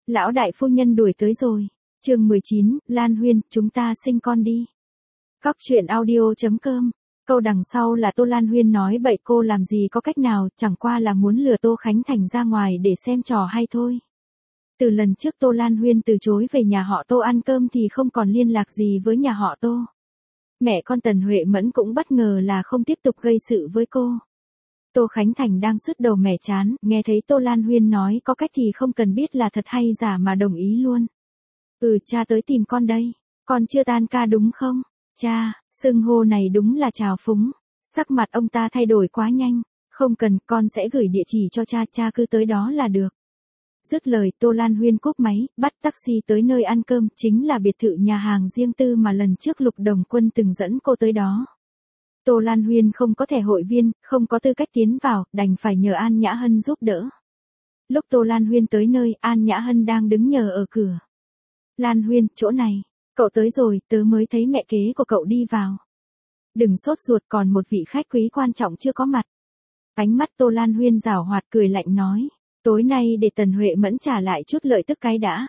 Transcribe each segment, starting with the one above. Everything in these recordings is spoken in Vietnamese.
Lão đại phu nhân đuổi tới rồi. Chương 19, Lan Huyên, chúng ta sinh con đi. Góc truyện audio.com. Câu đằng sau là Tô Lan Huyên nói bậy, cô làm gì có cách nào, chẳng qua là muốn lừa Tô Khánh Thành ra ngoài để xem trò hay thôi. Từ lần trước Tô Lan Huyên từ chối về nhà họ Tô ăn cơm thì không còn liên lạc gì với nhà họ Tô. Mẹ con Tần Huệ Mẫn cũng bất ngờ là không tiếp tục gây sự với cô. Tô Khánh Thành đang sứt đầu mẻ chán, nghe thấy Tô Lan Huyên nói có cách thì không cần biết là thật hay giả mà đồng ý luôn. Cha tới tìm con đây. Con chưa tan ca đúng không? Cha, xưng hô này đúng là trào phúng. Sắc mặt ông ta thay đổi quá nhanh. Không cần, con sẽ gửi địa chỉ cho cha, cha cứ tới đó là được. Dứt lời, Tô Lan Huyên cúp máy, bắt taxi tới nơi ăn cơm, chính là biệt thự nhà hàng riêng tư mà lần trước Lục Đồng Quân từng dẫn cô tới đó. Tô Lan Huyên không có thẻ hội viên, không có tư cách tiến vào, đành phải nhờ An Nhã Hân giúp đỡ. Lúc Tô Lan Huyên tới nơi, An Nhã Hân đang đứng nhờ ở cửa. Lan Huyên, chỗ này. Cậu tới rồi, tớ mới thấy mẹ kế của cậu đi vào. Đừng sốt ruột, còn một vị khách quý quan trọng chưa có mặt. Ánh mắt Tô Lan Huyên giảo hoạt cười lạnh nói. Tối nay để Tần Huệ Mẫn trả lại chút lợi tức cái đã.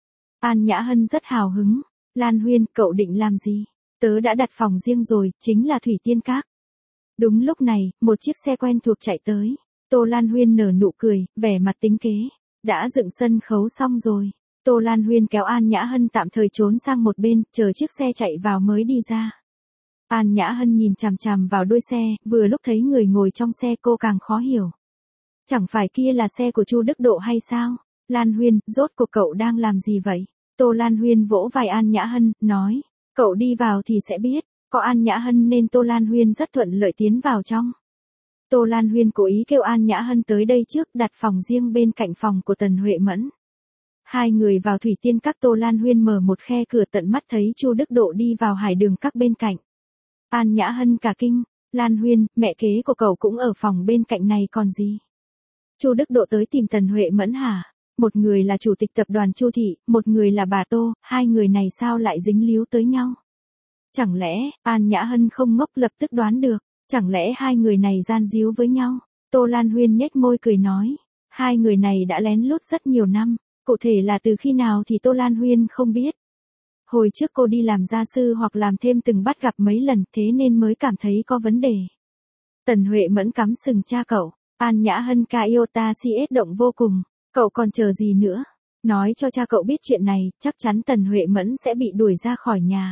An Nhã Hân rất hào hứng. Lan Huyên, cậu định làm gì? Tớ đã đặt phòng riêng rồi, chính là Thủy Tiên Các. Đúng lúc này, một chiếc xe quen thuộc chạy tới. Tô Lan Huyên nở nụ cười, vẻ mặt tính kế. Đã dựng sân khấu xong rồi. Tô Lan Huyên kéo An Nhã Hân tạm thời trốn sang một bên, chờ chiếc xe chạy vào mới đi ra. An Nhã Hân nhìn chằm chằm vào đuôi xe, vừa lúc thấy người ngồi trong xe cô càng khó hiểu. Chẳng phải kia là xe của Chu Đức Độ hay sao? Lan Huyên, rốt cuộc cậu đang làm gì vậy? Tô Lan Huyên vỗ vai An Nhã Hân, nói. Cậu đi vào thì sẽ biết. Có An Nhã Hân nên Tô Lan Huyên rất thuận lợi tiến vào trong. Tô Lan Huyên cố ý kêu An Nhã Hân tới đây trước, đặt phòng riêng bên cạnh phòng của Tần Huệ Mẫn. Hai người vào Thủy Tiên Các. Tô Lan Huyên mở một khe cửa, tận mắt thấy Chu Đức Độ đi vào Hải Đường Các bên cạnh. An Nhã Hân cả kinh. Lan Huyên, mẹ kế của cậu cũng ở phòng bên cạnh này còn gì? Chu Đức Độ tới tìm Tần Huệ Mẫn hả? Một người là chủ tịch tập đoàn Chu Thị, một người là bà Tô, hai người này sao lại dính líu tới nhau? Chẳng lẽ, An Nhã Hân không ngốc lập tức đoán được, chẳng lẽ hai người này gian díu với nhau? Tô Lan Huyên nhếch môi cười nói, hai người này đã lén lút rất nhiều năm, cụ thể là từ khi nào thì Tô Lan Huyên không biết. Hồi trước cô đi làm gia sư hoặc làm thêm từng bắt gặp mấy lần, thế nên mới cảm thấy có vấn đề. Tần Huệ Mẫn cắm sừng cha cậu. An Nhã Hân ca iota CS động vô cùng. Cậu còn chờ gì nữa? Nói cho cha cậu biết chuyện này, chắc chắn Tần Huệ Mẫn sẽ bị đuổi ra khỏi nhà.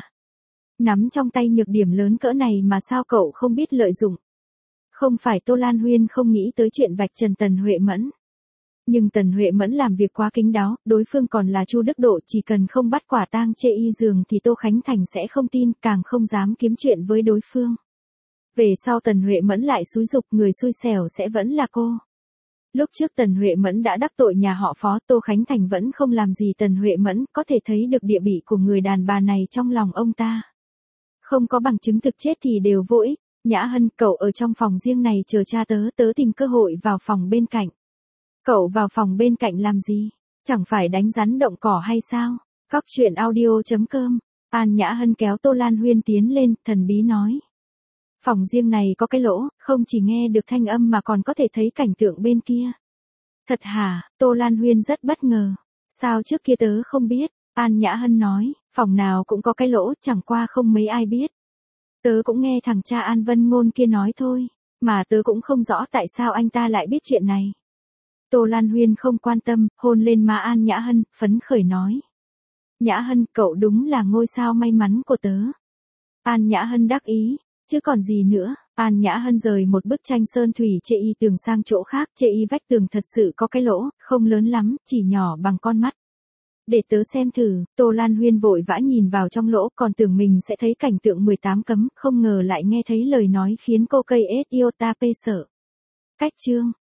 Nắm trong tay nhược điểm lớn cỡ này mà sao cậu không biết lợi dụng? Không phải Tô Lan Huyên không nghĩ tới chuyện vạch trần Tần Huệ Mẫn. Nhưng Tần Huệ Mẫn làm việc quá kín đáo, đối phương còn là Chu Đức Độ, chỉ cần không bắt quả tang chê y giường thì Tô Khánh Thành sẽ không tin, càng không dám kiếm chuyện với đối phương. Về sau Tần Huệ Mẫn lại xúi giục, người xui xẻo sẽ vẫn là cô. Lúc trước Tần Huệ Mẫn đã đắc tội nhà họ Phó, Tô Khánh Thành vẫn không làm gì Tần Huệ Mẫn, có thể thấy được địa vị của người đàn bà này trong lòng ông ta. Không có bằng chứng thực chết thì đều vô ích. Nhã Hân, cậu ở trong phòng riêng này chờ cha tớ tìm cơ hội vào phòng bên cạnh. Cậu vào phòng bên cạnh làm gì? Chẳng phải đánh rắn động cỏ hay sao? Góc truyện audio.com. An Nhã Hân kéo Tô Lan Huyên tiến lên, thần bí nói. Phòng riêng này có cái lỗ, không chỉ nghe được thanh âm mà còn có thể thấy cảnh tượng bên kia. Thật hả? Tô Lan Huyên rất bất ngờ. Sao trước kia tớ không biết? An Nhã Hân nói, phòng nào cũng có cái lỗ, chẳng qua không mấy ai biết. Tớ cũng nghe thằng cha An Vân Ngôn kia nói thôi, mà tớ cũng không rõ tại sao anh ta lại biết chuyện này. Tô Lan Huyên không quan tâm, hôn lên má An Nhã Hân, phấn khởi nói. Nhã Hân, cậu đúng là ngôi sao may mắn của tớ. An Nhã Hân đắc ý. Chứ còn gì nữa, An Nhã Hân rời một bức tranh sơn thủy chê y tường sang chỗ khác, chê y vách tường thật sự có cái lỗ, không lớn lắm, chỉ nhỏ bằng con mắt. Để tớ xem thử, Tô Lan Huyên vội vã nhìn vào trong lỗ, còn tưởng mình sẽ thấy cảnh tượng 18 cấm, không ngờ lại nghe thấy lời nói khiến cô cây iota pê sợ. Cách chương.